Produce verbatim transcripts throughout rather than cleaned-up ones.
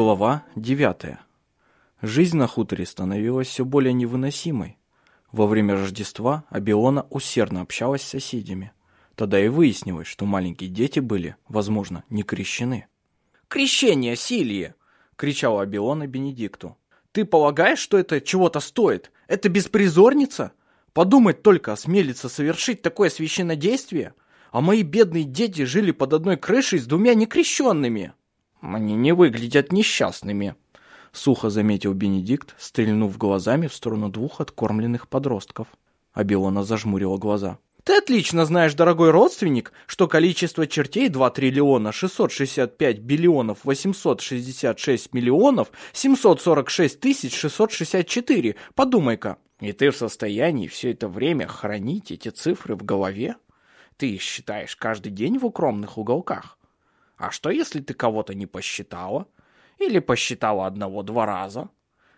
Глава девятая. Жизнь на хуторе становилась все более невыносимой. Во время Рождества Абиона усердно общалась с соседями. Тогда и выяснилось, что маленькие дети были, возможно, не крещены. «Крещение, Силия!» — кричала Абиона Бенедикту. «Ты полагаешь, что это чего-то стоит? Это беспризорница? Подумать только, осмелиться совершить такое священнодействие? А мои бедные дети жили под одной крышей с двумя некрещенными!» «Они не выглядят несчастными», — сухо заметил Бенедикт, стрельнув глазами в сторону двух откормленных подростков. Абиона зажмурила глаза. «Ты отлично знаешь, дорогой родственник, что количество чертей два триллиона шестьсот шестьдесят пять биллионов восемьсот шестьдесят шесть миллионов семьсот сорок шесть тысяч шестьсот шестьдесят четыре. Подумай-ка. И ты в состоянии все это время хранить эти цифры в голове? Ты их считаешь каждый день в укромных уголках. А что, если ты кого-то не посчитала? Или посчитала одного-два раза?»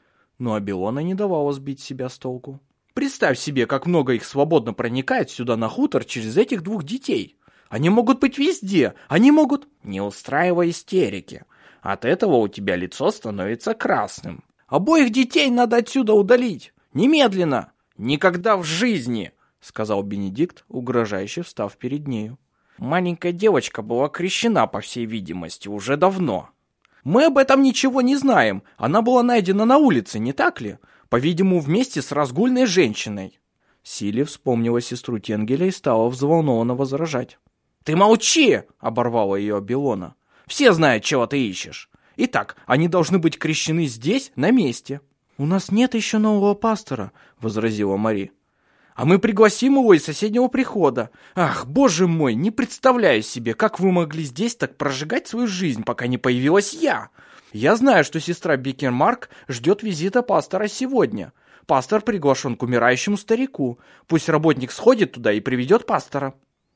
Но Абиона не давала сбить себя с толку. «Представь себе, как много их свободно проникает сюда на хутор через этих двух детей. Они могут быть везде, они могут...» «Не устраивай истерики. От этого у тебя лицо становится красным. Обоих детей надо отсюда удалить. Немедленно. Никогда в жизни», — сказал Бенедикт, угрожающе встав перед нею. «Маленькая девочка была крещена, по всей видимости, уже давно. Мы об этом ничего не знаем. Она была найдена на улице, не так ли? По-видимому, вместе с разгульной женщиной». Силия вспомнила сестру Тенгеля и стала взволнованно возражать. «Ты молчи!» — оборвала ее Абилона. «Все знают, чего ты ищешь. Итак, они должны быть крещены здесь, на месте». «У нас нет еще нового пастора», — возразила Мари. «А мы пригласим его из соседнего прихода. Ах, боже мой, не представляю себе, как вы могли здесь так прожигать свою жизнь, пока не появилась я. Я знаю, что сестра Беккермарк ждет визита пастора сегодня. Пастор приглашен к умирающему старику. Пусть работник сходит туда и приведет пастора».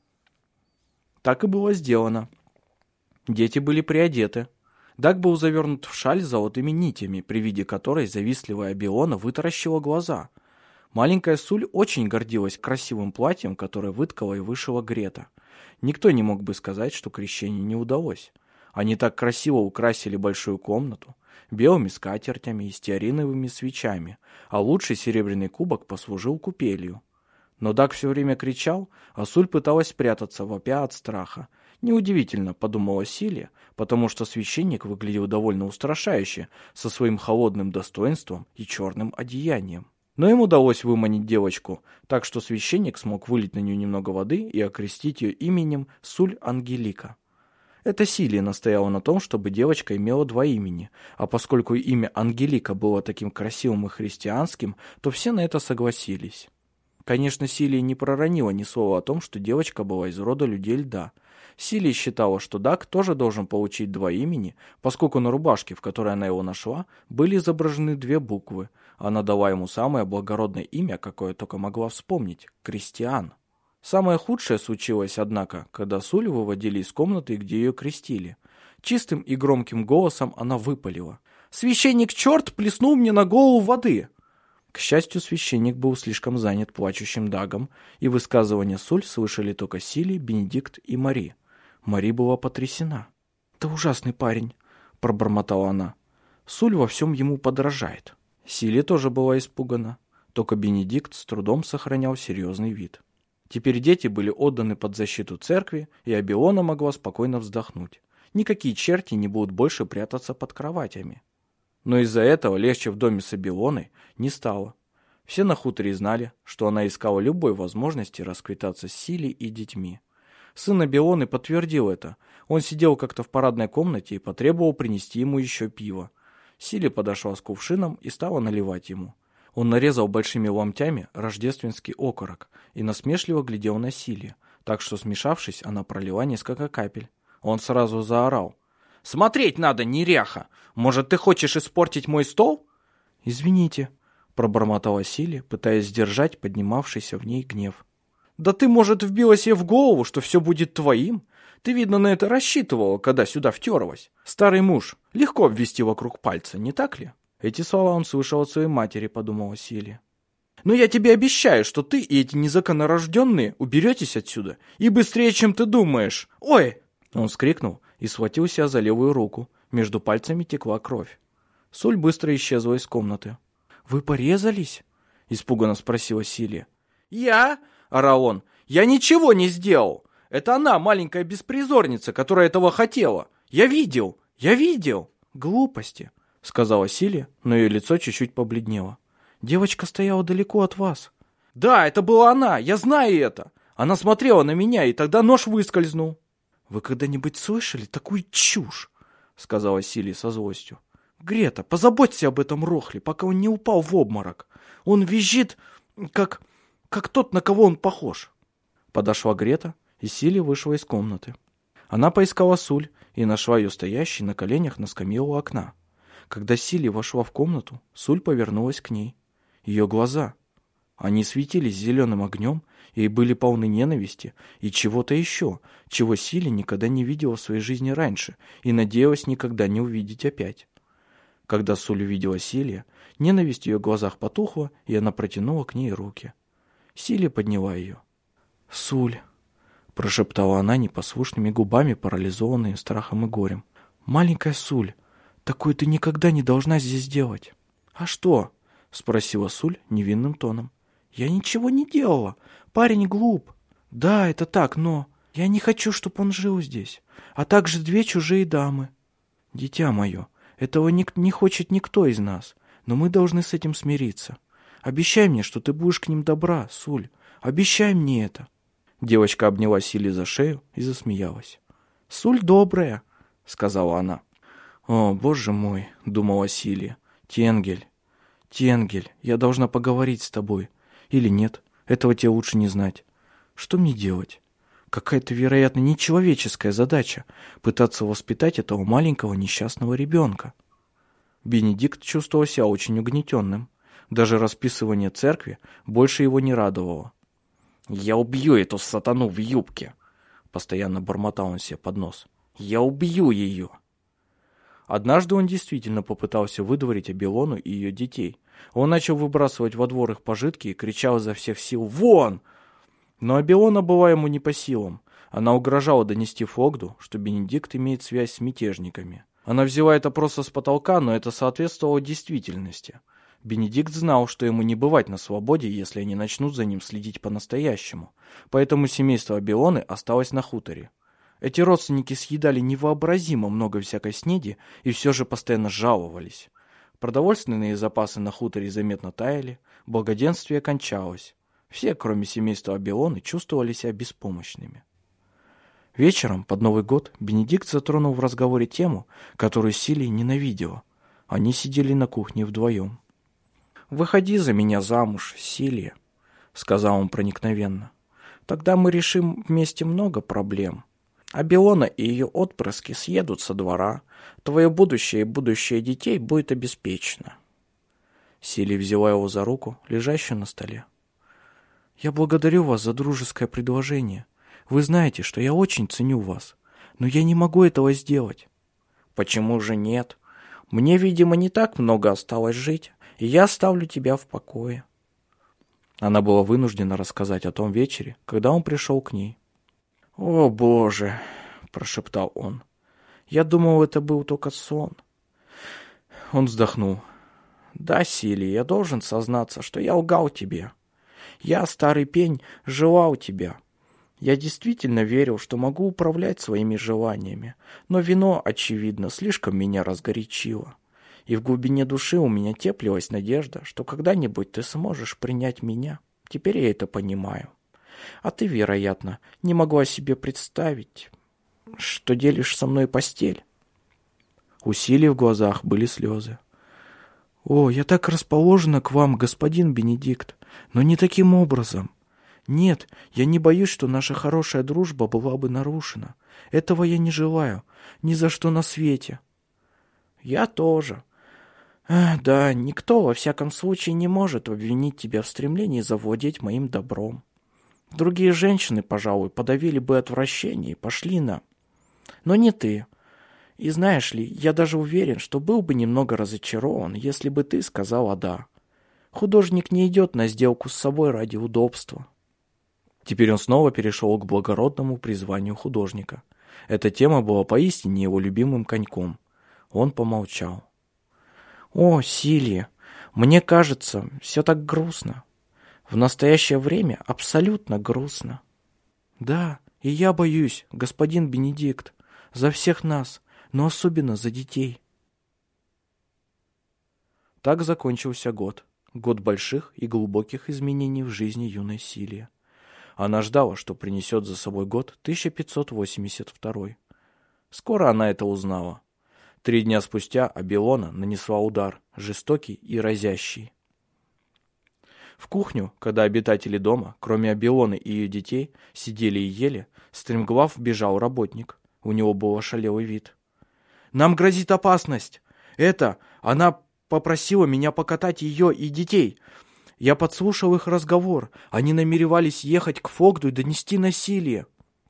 Так и было сделано. Дети были приодеты. Даг был завернут в шаль с золотыми нитями, при виде которой завистливая Абиона вытаращила глаза. Маленькая Суль очень гордилась красивым платьем, которое выткала и вышила Грета. Никто не мог бы сказать, что крещение не удалось. Они так красиво украсили большую комнату белыми скатертями и стеариновыми свечами, а лучший серебряный кубок послужил купелью. Но Даг все время кричал, а Суль пыталась спрятаться, вопя от страха. Неудивительно, подумала Силия, потому что священник выглядел довольно устрашающе, со своим холодным достоинством и черным одеянием. Но им удалось выманить девочку, так что священник смог вылить на нее немного воды и окрестить ее именем Суль Ангелика. Это Силия настояла на том, чтобы девочка имела два имени, а поскольку имя Ангелика было таким красивым и христианским, то все на это согласились. Конечно, Силия не проронила ни слова о том, что девочка была из рода людей льда. Силия считала, что Даг тоже должен получить два имени, поскольку на рубашке, в которой она его нашла, были изображены две буквы. Она дала ему самое благородное имя, какое только могла вспомнить – Кристиан. Самое худшее случилось, однако, когда Суль выводили из комнаты, где ее крестили. Чистым и громким голосом она выпалила: «Священник-черт плеснул мне на голову воды!» К счастью, священник был слишком занят плачущим Дагом, и высказывания Суль слышали только Силия, Бенедикт и Мари. Мари была потрясена. «Это ужасный парень», — пробормотала она. «Суль во всем ему подражает». Силия тоже была испугана. Только Бенедикт с трудом сохранял серьезный вид. Теперь дети были отданы под защиту церкви, и Абиона могла спокойно вздохнуть. Никакие черти не будут больше прятаться под кроватями. Но из-за этого легче в доме с Абионой не стало. Все на хуторе знали, что она искала любой возможности расквитаться с Силией и детьми. Сын Абионы подтвердил это. Он сидел как-то в парадной комнате и потребовал принести ему еще пиво. Силия подошла с кувшином и стала наливать ему. Он нарезал большими ломтями рождественский окорок и насмешливо глядел на Силию, так что, смешавшись, она пролила несколько капель. Он сразу заорал: «Смотреть надо, неряха! Может, ты хочешь испортить мой стол?» «Извините», — пробормотала Силия, пытаясь сдержать поднимавшийся в ней гнев. «Да ты, может, вбила себе в голову, что все будет твоим? Ты, видно, на это рассчитывала, когда сюда втерлась. Старый муж, легко обвести вокруг пальца, не так ли?» Эти слова он слышал от своей матери, подумала Силия. «Но я тебе обещаю, что ты и эти незаконнорожденные уберетесь отсюда, и быстрее, чем ты думаешь. Ой!» Он вскрикнул и схватил себя за левую руку. Между пальцами текла кровь. Суль быстро исчезла из комнаты. «Вы порезались?» — испуганно спросила Силия. «Я?» — орал он. «Я ничего не сделал! Это она, маленькая беспризорница, которая этого хотела! Я видел! Я видел!» «Глупости!» — сказала Силия, но ее лицо чуть-чуть побледнело. «Девочка стояла далеко от вас». «Да, это была она! Я знаю это! Она смотрела на меня, и тогда нож выскользнул!» «Вы когда-нибудь слышали такую чушь?» — сказала Силия со злостью. «Грета, позаботься об этом Рохле, пока он не упал в обморок. Он визжит, как... как тот, на кого он похож». Подошла Грета, и Силия вышла из комнаты. Она поискала Суль и нашла ее стоящей на коленях на скамье у окна. Когда Силия вошла в комнату, Суль повернулась к ней. Ее глаза... Они светились зеленым огнем и были полны ненависти и чего-то еще, чего Силия никогда не видела в своей жизни раньше и надеялась никогда не увидеть опять. Когда Суль увидела Силия, ненависть в ее глазах потухла, и она протянула к ней руки. Силия подняла ее. «Суль», — прошептала она непослушными губами, парализованные страхом и горем. «Маленькая Суль, такое ты никогда не должна здесь делать». «А что?» — спросила Суль невинным тоном. «Я ничего не делала. Парень глуп». «Да, это так, но я не хочу, чтобы он жил здесь, а также две чужие дамы». «Дитя мое, этого не, не хочет никто из нас, но мы должны с этим смириться. Обещай мне, что ты будешь к ним добра, Суль. Обещай мне это». Девочка обняла Силию за шею и засмеялась. «Суль добрая», — сказала она. «О, боже мой», — думала Силия. «Тенгель, Тенгель, я должна поговорить с тобой. Или нет, этого тебе лучше не знать. Что мне делать? Какая-то, вероятно, нечеловеческая задача — пытаться воспитать этого маленького несчастного ребенка». Бенедикт чувствовал себя очень угнетенным. Даже расписывание церкви больше его не радовало. «Я убью эту сатану в юбке!» — постоянно бормотал он себе под нос. «Я убью ее!» Однажды он действительно попытался выдворить Абелону и ее детей. Он начал выбрасывать во двор их пожитки и кричал изо всех сил «Вон!». Но Абелона была ему не по силам. Она угрожала донести Фогду, что Бенедикт имеет связь с мятежниками. Она взяла это просто с потолка, но это соответствовало действительности. Бенедикт знал, что ему не бывать на свободе, если они начнут за ним следить по-настоящему. Поэтому семейство Абелоны осталось на хуторе. Эти родственники съедали невообразимо много всякой снеди и все же постоянно жаловались. Продовольственные запасы на хуторе заметно таяли, благоденствие кончалось. Все, кроме семейства Абелоны, чувствовали себя беспомощными. Вечером, под Новый год, Бенедикт затронул в разговоре тему, которую Силия ненавидела. Они сидели на кухне вдвоем. «Выходи за меня замуж, Силия», — сказал он проникновенно. «Тогда мы решим вместе много проблем. Абелона и ее отпрыски съедут со двора. Твое будущее и будущее детей будет обеспечено». Силия взяла его за руку, лежащую на столе. «Я благодарю вас за дружеское предложение. Вы знаете, что я очень ценю вас, но я не могу этого сделать». «Почему же нет? Мне, видимо, не так много осталось жить, и я оставлю тебя в покое». Она была вынуждена рассказать о том вечере, когда он пришел к ней. «О, Боже!» — прошептал он. «Я думал, это был только сон». Он вздохнул. «Да, Силия, я должен сознаться, что я лгал тебе. Я, старый пень, желал тебя. Я действительно верил, что могу управлять своими желаниями, но вино, очевидно, слишком меня разгорячило. И в глубине души у меня теплилась надежда, что когда-нибудь ты сможешь принять меня. Теперь я это понимаю. А ты, вероятно, не могла себе представить, что делишь со мной постель». У Силии в глазах были слезы. «О, я так расположена к вам, господин Бенедикт, но не таким образом. Нет, я не боюсь, что наша хорошая дружба была бы нарушена. Этого я не желаю, ни за что на свете». «Я тоже. Ах, да, никто, во всяком случае, не может обвинить тебя в стремлении завладеть моим добром. Другие женщины, пожалуй, подавили бы отвращение и пошли на... Но не ты. И знаешь ли, я даже уверен, что был бы немного разочарован, если бы ты сказала «да». Художник не идет на сделку с собой ради удобства». Теперь он снова перешел к благородному призванию художника. Эта тема была поистине его любимым коньком. Он помолчал. «О, Силия, мне кажется, все так грустно. В настоящее время абсолютно грустно». «Да, и я боюсь, господин Бенедикт, за всех нас, но особенно за детей». Так закончился год. Год больших и глубоких изменений в жизни юной Силии. Она ждала, что принесет за собой год тысяча пятьсот восемьдесят второй. Скоро она это узнала. Три дня спустя Абелона нанесла удар, жестокий и разящий. В кухню, когда обитатели дома, кроме Абелоны и ее детей, сидели и ели, стремглав вбежал работник. У него был ошалелый вид. «Нам грозит опасность! Это, она попросила меня покатать ее и детей. Я подслушал их разговор. Они намеревались ехать к Фогду и донести насилие».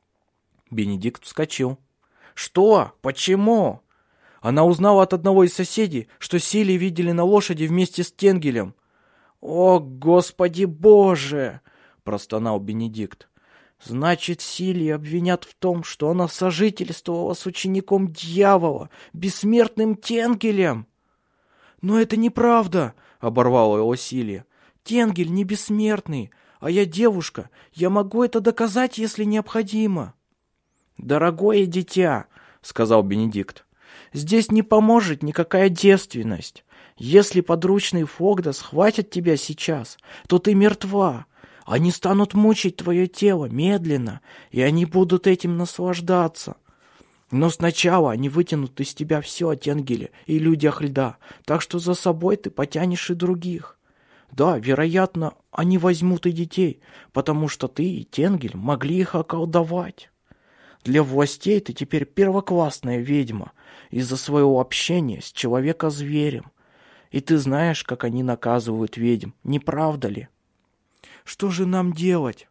Бенедикт вскочил. «Что? Почему?» Она узнала от одного из соседей, что Силию видели на лошади вместе с Тенгелем. «О, Господи Боже!» — простонал Бенедикт. «Значит, Силию обвинят в том, что она сожительствовала с учеником дьявола, бессмертным Тенгелем!» «Но это неправда!» — оборвала его Силия. «Тенгель не бессмертный, а я девушка. Я могу это доказать, если необходимо». «Дорогое дитя», — сказал Бенедикт, — «здесь не поможет никакая девственность. Если подручные Фогда схватят тебя сейчас, то ты мертва. Они станут мучить твое тело медленно, и они будут этим наслаждаться. Но сначала они вытянут из тебя все о Тенгеле и людях льда, так что за собой ты потянешь и других. Да, вероятно, они возьмут и детей, потому что ты и Тенгель могли их околдовать. Для властей ты теперь первоклассная ведьма из-за своего общения с человека-зверем. И ты знаешь, как они наказывают ведьм, не правда ли? Что же нам делать?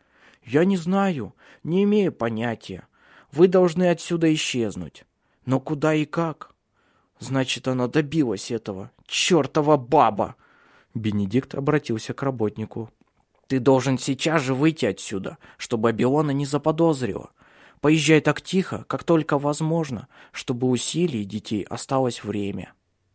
Я не знаю, не имею понятия. Вы должны отсюда исчезнуть. Но куда и как? Значит, она добилась этого. Чёртова баба! Бенедикт обратился к работнику. Ты должен сейчас же выйти отсюда, чтобы Абелона не заподозрила. Поезжай так тихо, как только возможно, чтобы у Силии и детей осталось время.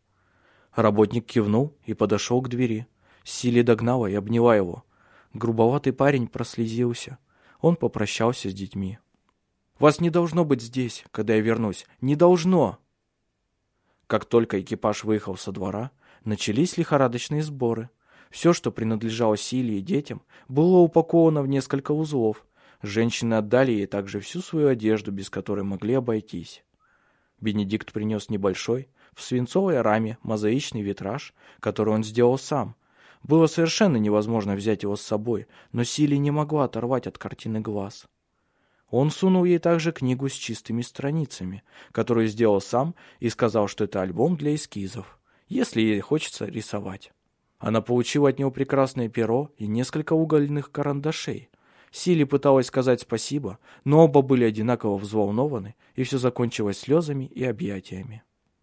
Работник кивнул и подошел к двери. Силия догнала и обняла его. Грубоватый парень прослезился. Он попрощался с детьми. «Вас не должно быть здесь, когда я вернусь. Не должно!» Как только экипаж выехал со двора, начались лихорадочные сборы. Все, что принадлежало Силии и детям, было упаковано в несколько узлов. Женщины отдали ей также всю свою одежду, без которой могли обойтись. Бенедикт принес небольшой, в свинцовой раме, мозаичный витраж, который он сделал сам. Было совершенно невозможно взять его с собой, но Силия не могла оторвать от картины глаз. Он сунул ей также книгу с чистыми страницами, которую сделал сам, и сказал, что это альбом для эскизов, если ей хочется рисовать. Она получила от него прекрасное перо и несколько угольных карандашей. Силия пыталась сказать спасибо, но оба были одинаково взволнованы, и все закончилось слезами и объятиями.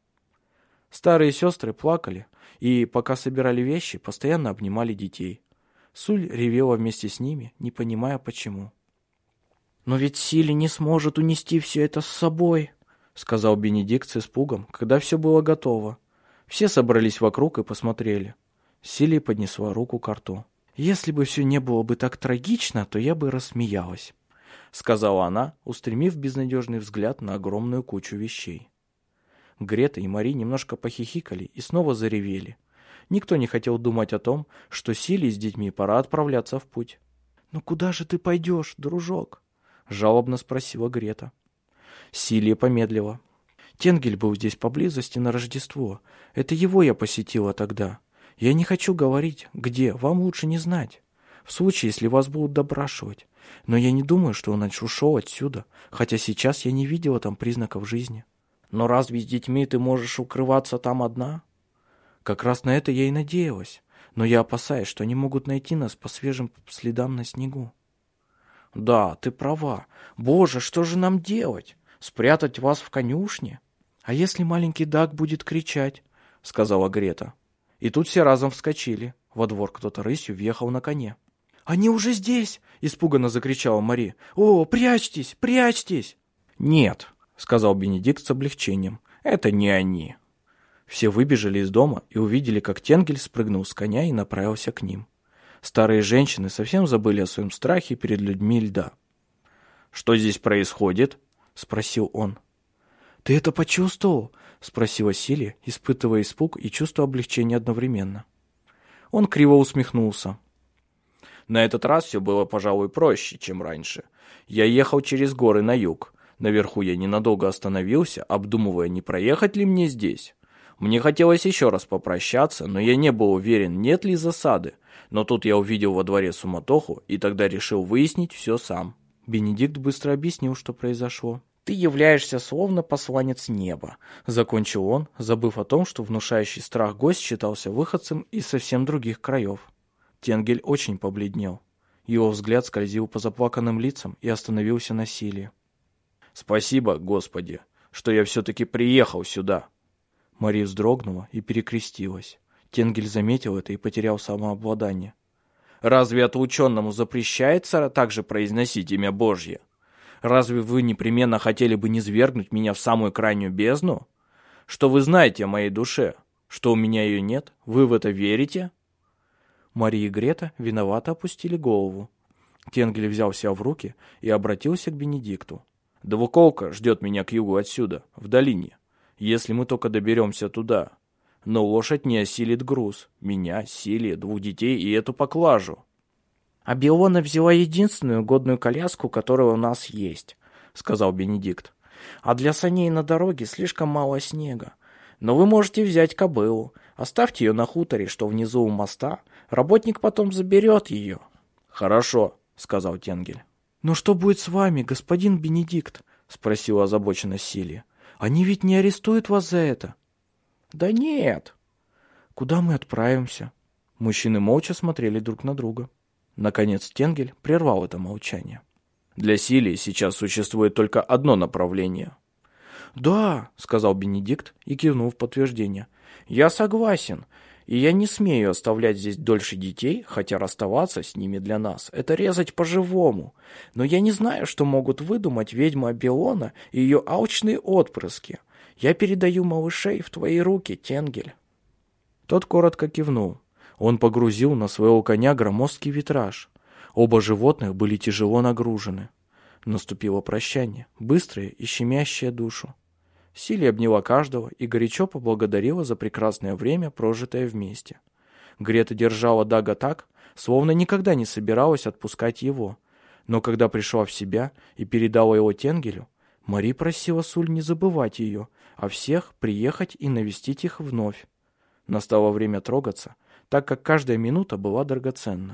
Старые сестры плакали, и, пока собирали вещи, постоянно обнимали детей. Суль ревела вместе с ними, не понимая почему. «Но ведь Силия не сможет унести все это с собой», — сказал Бенедикт с испугом, когда все было готово. Все собрались вокруг и посмотрели. Силия поднесла руку к рту. «Если бы все не было бы так трагично, то я бы рассмеялась», — сказала она, устремив безнадежный взгляд на огромную кучу вещей. Грета и Мари немножко похихикали и снова заревели. Никто не хотел думать о том, что Силии с детьми пора отправляться в путь. «Ну куда же ты пойдешь, дружок?» — жалобно спросила Грета. Силия помедлила. «Тенгель был здесь поблизости на Рождество. Это его я посетила тогда. Я не хочу говорить, где, вам лучше не знать. В случае, если вас будут допрашивать. Но я не думаю, что он ушел отсюда, хотя сейчас я не видела там признаков жизни». «Но разве с детьми ты можешь укрываться там одна?» «Как раз на это я и надеялась. Но я опасаюсь, что они могут найти нас по свежим следам на снегу». «Да, ты права. Боже, что же нам делать? Спрятать вас в конюшне?» «А если маленький Даг будет кричать?» — сказала Грета. И тут все разом вскочили. Во двор кто-то рысью въехал на коне. «Они уже здесь!» — испуганно закричала Мари. «О, прячьтесь, прячьтесь!» «Нет», — сказал Бенедикт с облегчением. Это не они. Все выбежали из дома и увидели, как Тенгель спрыгнул с коня и направился к ним. Старые женщины совсем забыли о своем страхе перед людьми льда. «Что здесь происходит?» — спросил он. «Ты это почувствовал?» — спросила Силия, испытывая испуг и чувство облегчения одновременно. Он криво усмехнулся. «На этот раз все было, пожалуй, проще, чем раньше. Я ехал через горы на юг. Наверху я ненадолго остановился, обдумывая, не проехать ли мне здесь. Мне хотелось еще раз попрощаться, но я не был уверен, нет ли засады. Но тут я увидел во дворе суматоху и тогда решил выяснить все сам». Бенедикт быстро объяснил, что произошло. «Ты являешься словно посланец неба», — закончил он, забыв о том, что внушающий страх гость считался выходцем из совсем других краев. Тенгель очень побледнел. Его взгляд скользил по заплаканным лицам и остановился на Силии. «Спасибо, Господи, что я все-таки приехал сюда». Мари вздрогнула и перекрестилась. Тенгель заметил это и потерял самообладание. «Разве отлученному запрещается также произносить имя Божье? Разве вы непременно хотели бы низвергнуть меня в самую крайнюю бездну? Что вы знаете о моей душе? Что у меня ее нет? Вы в это верите?» Мария и Грета виновато опустили голову. Тенгель взял себя в руки и обратился к Бенедикту. «Двуколка ждет меня к югу отсюда, в долине, если мы только доберемся туда. Но лошадь не осилит груз, меня, Силии, двух детей и эту поклажу». «А Белона взяла единственную годную коляску, которая у нас есть», — сказал Бенедикт. «А для саней на дороге слишком мало снега. Но вы можете взять кобылу, оставьте ее на хуторе, что внизу у моста, работник потом заберет ее». «Хорошо», — сказал Тенгель. «Но что будет с вами, господин Бенедикт?» — спросила озабоченно Силия. «Они ведь не арестуют вас за это?» «Да нет». «Куда мы отправимся?» Мужчины молча смотрели друг на друга. Наконец Тенгель прервал это молчание. «Для Силии сейчас существует только одно направление». «Да», — сказал Бенедикт и кивнул в подтверждение. «Я согласен, и я не смею оставлять здесь дольше детей, хотя расставаться с ними для нас — это резать по-живому. Но я не знаю, что могут выдумать ведьма Белона и ее алчные отпрыски. Я передаю малышей в твои руки, Тенгель». Тот коротко кивнул. Он погрузил на своего коня громоздкий витраж. Оба животных были тяжело нагружены. Наступило прощание, быстрое и щемящее душу. Силия обняла каждого и горячо поблагодарила за прекрасное время, прожитое вместе. Грета держала Дага так, словно никогда не собиралась отпускать его. Но когда пришла в себя и передала его Тенгелю, Мари просила Суль не забывать ее, а всех приехать и навестить их вновь. Настало время трогаться, так как каждая минута была драгоценна.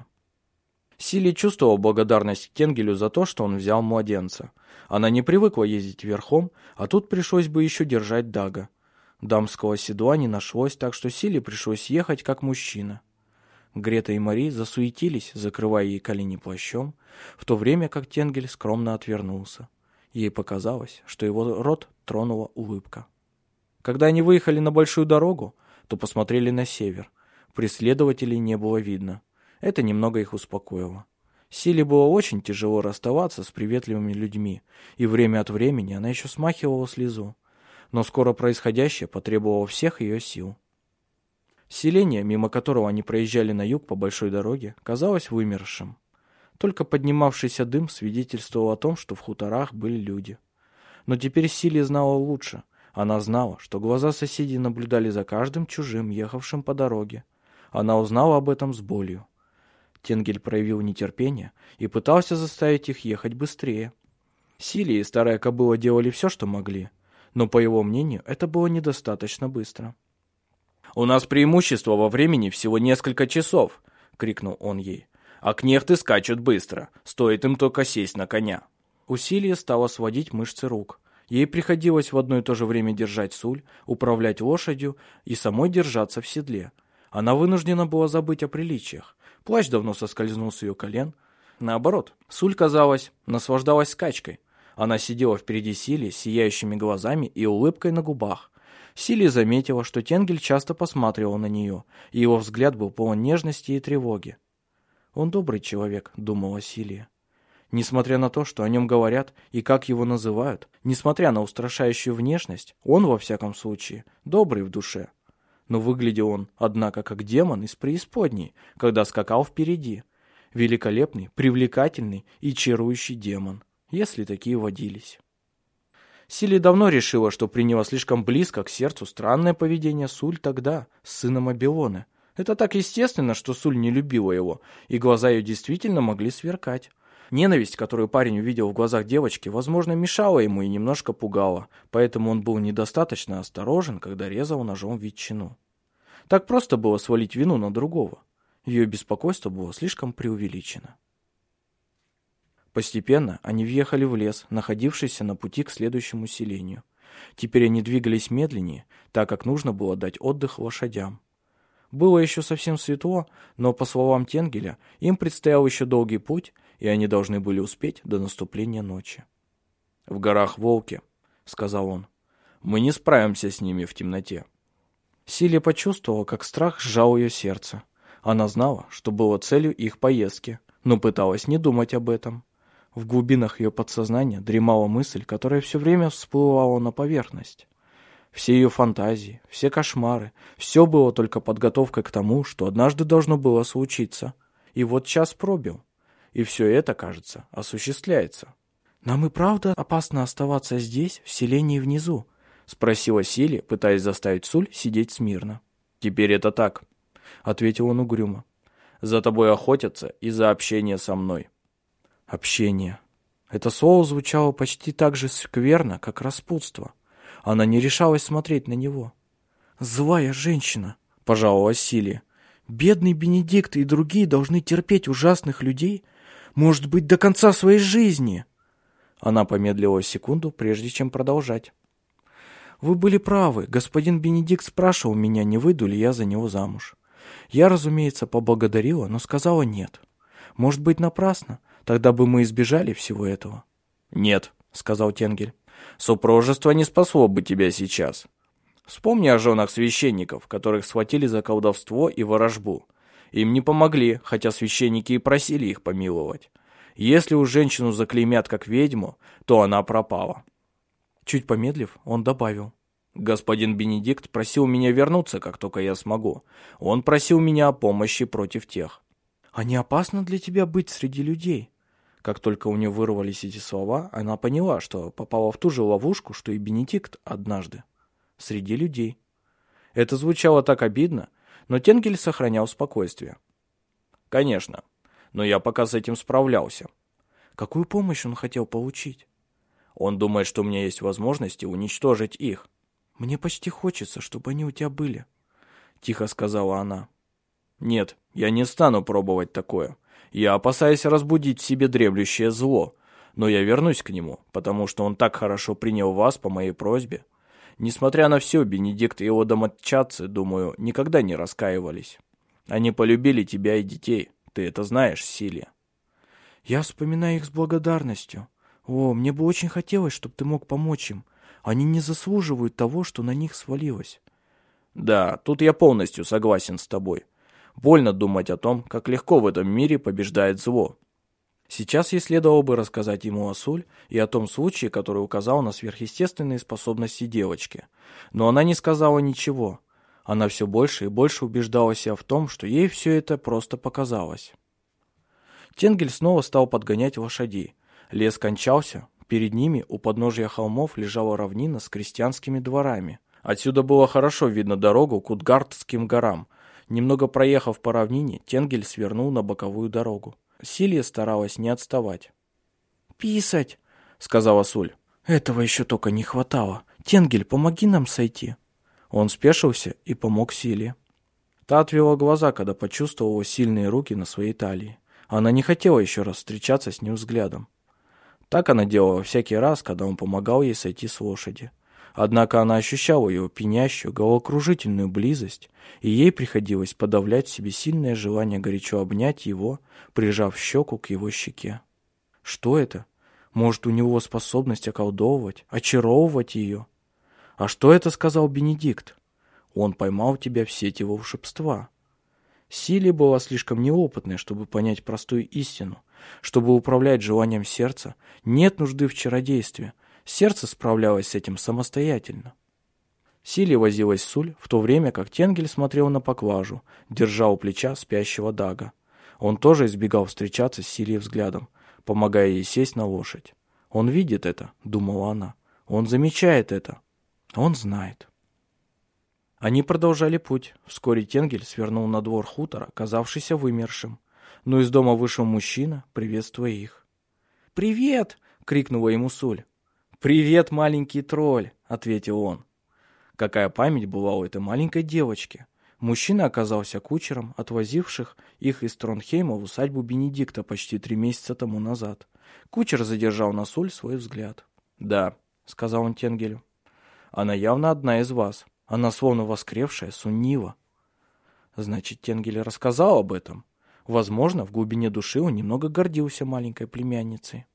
Силия чувствовала благодарность к Тенгелю за то, что он взял младенца. Она не привыкла ездить верхом, а тут пришлось бы еще держать Дага. Дамского седла не нашлось, так что Силии пришлось ехать как мужчина. Грета и Мари засуетились, закрывая ей колени плащом, в то время как Тенгель скромно отвернулся. Ей показалось, что его рот тронула улыбка. Когда они выехали на большую дорогу, то посмотрели на север. Преследователей не было видно. Это немного их успокоило. Силе было очень тяжело расставаться с приветливыми людьми, и время от времени она еще смахивала слезу. Но скоро происходящее потребовало всех ее сил. Селение, мимо которого они проезжали на юг по большой дороге, казалось вымершим. Только поднимавшийся дым свидетельствовал о том, что в хуторах были люди. Но теперь Силия знала лучше. Она знала, что глаза соседей наблюдали за каждым чужим, ехавшим по дороге. Она узнала об этом с болью. Тенгель проявил нетерпение и пытался заставить их ехать быстрее. Силия и старая кобыла делали все, что могли, но, по его мнению, это было недостаточно быстро. «У нас преимущество во времени всего несколько часов!» — крикнул он ей. «А кнехты скачут быстро, стоит им только сесть на коня». Усилие стало сводить мышцы рук. Ей приходилось в одно и то же время держать Суль, управлять лошадью и самой держаться в седле. Она вынуждена была забыть о приличиях. Плащ давно соскользнул с ее колен. Наоборот, Суль, казалось, наслаждалась скачкой. Она сидела впереди Силии с сияющими глазами и улыбкой на губах. Силия заметила, что Тенгель часто посматривал на нее, и его взгляд был полон нежности и тревоги. «Он добрый человек», — думала Силия. Несмотря на то, что о нем говорят и как его называют, несмотря на устрашающую внешность, он, во всяком случае, добрый в душе. Но выглядел он, однако, как демон из преисподней, когда скакал впереди. Великолепный, привлекательный и чарующий демон, если такие водились. Силия давно решила, что приняла слишком близко к сердцу странное поведение Суль тогда, с сыном Абелоны. Это так естественно, что Суль не любила его, и глаза ее действительно могли сверкать. Ненависть, которую парень увидел в глазах девочки, возможно, мешала ему и немножко пугала, поэтому он был недостаточно осторожен, когда резал ножом ветчину. Так просто было свалить вину на другого. Ее беспокойство было слишком преувеличено. Постепенно они въехали в лес, находившийся на пути к следующему селению. Теперь они двигались медленнее, так как нужно было дать отдых лошадям. Было еще совсем светло, но, по словам Тенгеля, им предстоял еще долгий путь, и они должны были успеть до наступления ночи. «В горах волки», — сказал он. «Мы не справимся с ними в темноте». Силия почувствовала, как страх сжал ее сердце. Она знала, что было целью их поездки, но пыталась не думать об этом. В глубинах ее подсознания дремала мысль, которая все время всплывала на поверхность. Все ее фантазии, все кошмары, все было только подготовкой к тому, что однажды должно было случиться. И вот час пробил. И все это, кажется, осуществляется. «Нам и правда опасно оставаться здесь, в селении внизу?» — спросила Силия, пытаясь заставить Суль сидеть смирно. «Теперь это так», — ответил он угрюмо. «За тобой охотятся из-за общения со мной». Общение. Это слово звучало почти так же скверно, как распутство. Она не решалась смотреть на него. «Злая женщина», — пожаловалась Силия. «Бедный Бенедикт и другие должны терпеть ужасных людей, может быть, до конца своей жизни». Она помедлила секунду, прежде чем продолжать. «Вы были правы. Господин Бенедикт спрашивал меня, не выйду ли я за него замуж. Я, разумеется, поблагодарила, но сказала нет. Может быть, напрасно. Тогда бы мы избежали всего этого». «Нет», — сказал Тенгель. «Супружество не спасло бы тебя сейчас. Вспомни о женах священников, которых схватили за колдовство и ворожбу. Им не помогли, хотя священники и просили их помиловать. Если уж женщину заклеймят как ведьму, то она пропала». Чуть помедлив, он добавил. «Господин Бенедикт просил меня вернуться, как только я смогу. Он просил меня о помощи против тех». «А не опасно для тебя быть среди людей?» Как только у нее вырвались эти слова, она поняла, что попала в ту же ловушку, что и Бенедикт однажды. Среди людей. Это звучало так обидно, но Тенгель сохранял спокойствие. «Конечно, но я пока с этим справлялся». «Какую помощь он хотел получить?» «Он думает, что у меня есть возможности уничтожить их». «Мне почти хочется, чтобы они у тебя были», — тихо сказала она. «Нет, я не стану пробовать такое. Я опасаюсь разбудить в себе дремлющее зло, но я вернусь к нему, потому что он так хорошо принял вас по моей просьбе. Несмотря на все, Бенедикт и его домочадцы, думаю, никогда не раскаивались. Они полюбили тебя и детей, ты это знаешь, Силия». «Я вспоминаю их с благодарностью. О, мне бы очень хотелось, чтобы ты мог помочь им. Они не заслуживают того, что на них свалилось». «Да, тут я полностью согласен с тобой. Больно думать о том, как легко в этом мире побеждает зло». Сейчас ей следовало бы рассказать ему о Суль и о том случае, который указал на сверхъестественные способности девочки. Но она не сказала ничего. Она все больше и больше убеждала себя в том, что ей все это просто показалось. Тенгель снова стал подгонять лошадей. Лес кончался. Перед ними у подножия холмов лежала равнина с крестьянскими дворами. Отсюда было хорошо видно дорогу к Утгардским горам. Немного проехав по равнине, Тенгель свернул на боковую дорогу. Силия старалась не отставать. «Писать!» — сказала Суль. «Этого еще только не хватало. Тенгель, помоги нам сойти». Он спешился и помог Силии. Та отвела глаза, когда почувствовала сильные руки на своей талии. Она не хотела еще раз встречаться с ним взглядом. Так она делала всякий раз, когда он помогал ей сойти с лошади. Однако она ощущала его пьянящую, головокружительную близость, и ей приходилось подавлять в себе сильное желание горячо обнять его, прижав щеку к его щеке. Что это? Может, у него способность околдовывать, очаровывать ее? А что это сказал Бенедикт? Он поймал тебя в сеть его волшебства. Силия была слишком неопытной, чтобы понять простую истину. Чтобы управлять желанием сердца, нет нужды в чародействе. Сердце справлялось с этим самостоятельно. Силия возилась с Суль, в то время как Тенгель смотрел на поклажу, держа у плеча спящего Дага. Он тоже избегал встречаться с Силией взглядом, помогая ей сесть на лошадь. «Он видит это», — думала она. «Он замечает это. Он знает». Они продолжали путь. Вскоре Тенгель свернул на двор хутора, казавшийся вымершим. Но из дома вышел мужчина, приветствуя их. «Привет!» — крикнула ему Суль. «Привет, маленький тролль!» — ответил он. Какая память была у этой маленькой девочки. Мужчина оказался кучером, отвозивших их из Тронхейма в усадьбу Бенедикта почти три месяца тому назад. Кучер задержал на Суль свой взгляд. «Да», — сказал он Тенгелю, — «она явно одна из вас. Она словно воскресшая Суннива». Значит, Тенгель рассказал об этом. Возможно, в глубине души он немного гордился маленькой племянницей.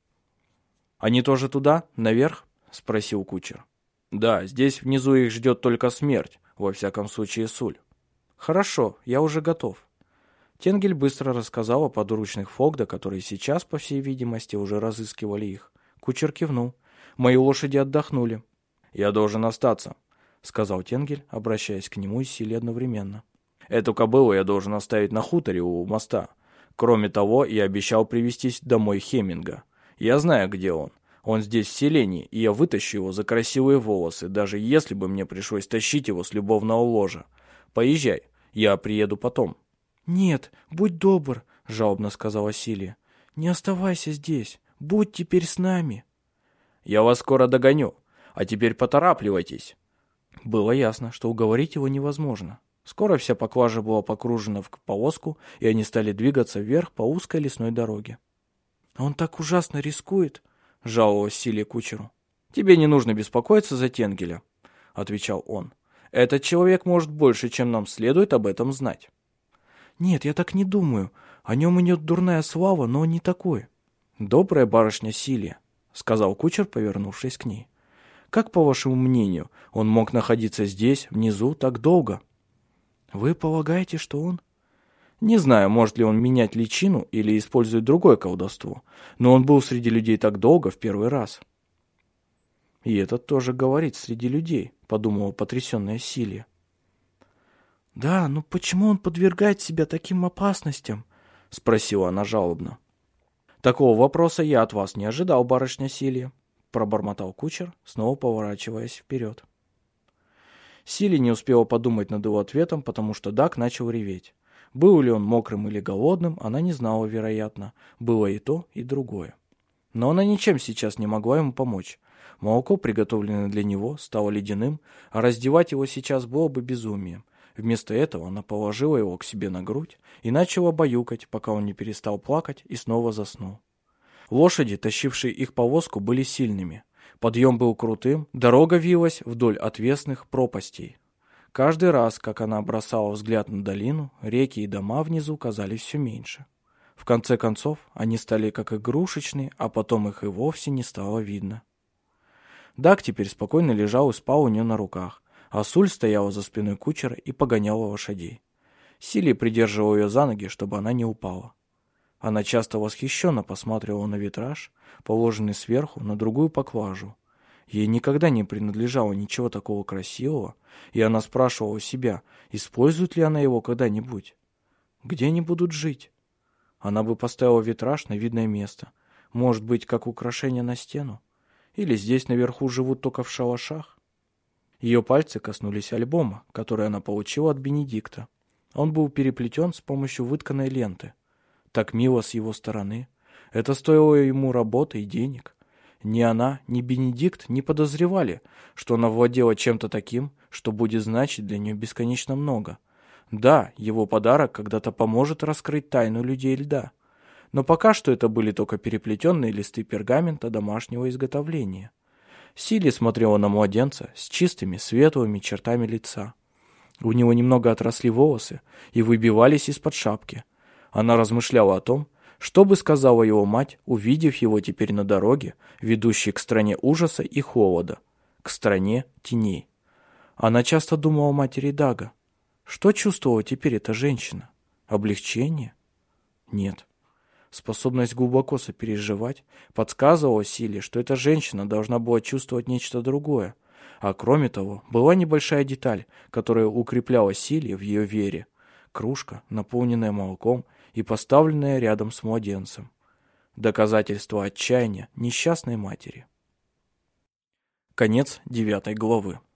«Они тоже туда, наверх?» — спросил кучер. «Да, здесь внизу их ждет только смерть, во всяком случае Суль». «Хорошо, я уже готов». Тенгель быстро рассказал о подручных Фогда, которые сейчас, по всей видимости, уже разыскивали их. Кучер кивнул. «Мои лошади отдохнули». «Я должен остаться», — сказал Тенгель, обращаясь к нему и Силе одновременно. «Эту кобылу я должен оставить на хуторе у моста. Кроме того, я обещал привезти домой Хеминга. Я знаю, где он. Он здесь в селении, и я вытащу его за красивые волосы, даже если бы мне пришлось тащить его с любовного ложа. Поезжай, я приеду потом». «Нет, будь добр», — жалобно сказала Силия. «Не оставайся здесь, будь теперь с нами». «Я вас скоро догоню, а теперь поторапливайтесь». Было ясно, что уговорить его невозможно. Скоро вся поклажа была погружена в повозку, и они стали двигаться вверх по узкой лесной дороге. «Он так ужасно рискует», — жаловалась Силия кучеру. «Тебе не нужно беспокоиться за Тенгеля», — отвечал он. «Этот человек может больше, чем нам следует об этом знать». «Нет, я так не думаю. О нем идет дурная слава, но он не такой». «Добрая барышня Силия», — сказал кучер, повернувшись к ней. «Как, по вашему мнению, он мог находиться здесь, внизу, так долго?» «Вы полагаете, что он...» «Не знаю, может ли он менять личину или использует другое колдовство, но он был среди людей так долго в первый раз». «И этот тоже говорит среди людей», — подумала потрясенная Силия. «Да, но почему он подвергает себя таким опасностям?» — спросила она жалобно. «Такого вопроса я от вас не ожидал, барышня Силия», — пробормотал кучер, снова поворачиваясь вперед. Силия не успела подумать над его ответом, потому что Даг начал реветь. Был ли он мокрым или голодным, она не знала, вероятно. Было и то, и другое. Но она ничем сейчас не могла ему помочь. Молоко, приготовленное для него, стало ледяным, а раздевать его сейчас было бы безумием. Вместо этого она положила его к себе на грудь и начала баюкать, пока он не перестал плакать и снова заснул. Лошади, тащившие их повозку, были сильными. Подъем был крутым, дорога вилась вдоль отвесных пропастей. Каждый раз, как она бросала взгляд на долину, реки и дома внизу казались все меньше. В конце концов, они стали как игрушечные, а потом их и вовсе не стало видно. Даг теперь спокойно лежал и спал у нее на руках, а Суль стояла за спиной кучера и погоняла лошадей. Силия придерживала ее за ноги, чтобы она не упала. Она часто восхищенно посматривала на витраж, положенный сверху на другую поклажу. Ей никогда не принадлежало ничего такого красивого, и она спрашивала себя, использует ли она его когда-нибудь. Где они будут жить? Она бы поставила витраж на видное место, может быть, как украшение на стену, или здесь наверху живут только в шалашах. Ее пальцы коснулись альбома, который она получила от Бенедикта. Он был переплетен с помощью вытканной ленты. Так мило с его стороны. Это стоило ему работы и денег. Ни она, ни Бенедикт не подозревали, что она владела чем-то таким, что будет значить для нее бесконечно много. Да, его подарок когда-то поможет раскрыть тайну людей льда. Но пока что это были только переплетенные листы пергамента домашнего изготовления. Силия смотрела на младенца с чистыми светлыми чертами лица. У него немного отросли волосы и выбивались из-под шапки. Она размышляла о том, что бы сказала его мать, увидев его теперь на дороге, ведущей к стране ужаса и холода, к стране теней. Она часто думала о матери Дага. Что чувствовала теперь эта женщина? Облегчение? Нет. Способность глубоко сопереживать подсказывала Силе, что эта женщина должна была чувствовать нечто другое. А кроме того, была небольшая деталь, которая укрепляла Силе в ее вере. Кружка, наполненная молоком и поставленная рядом с младенцем. Доказательство отчаяния несчастной матери. Конец девятой главы.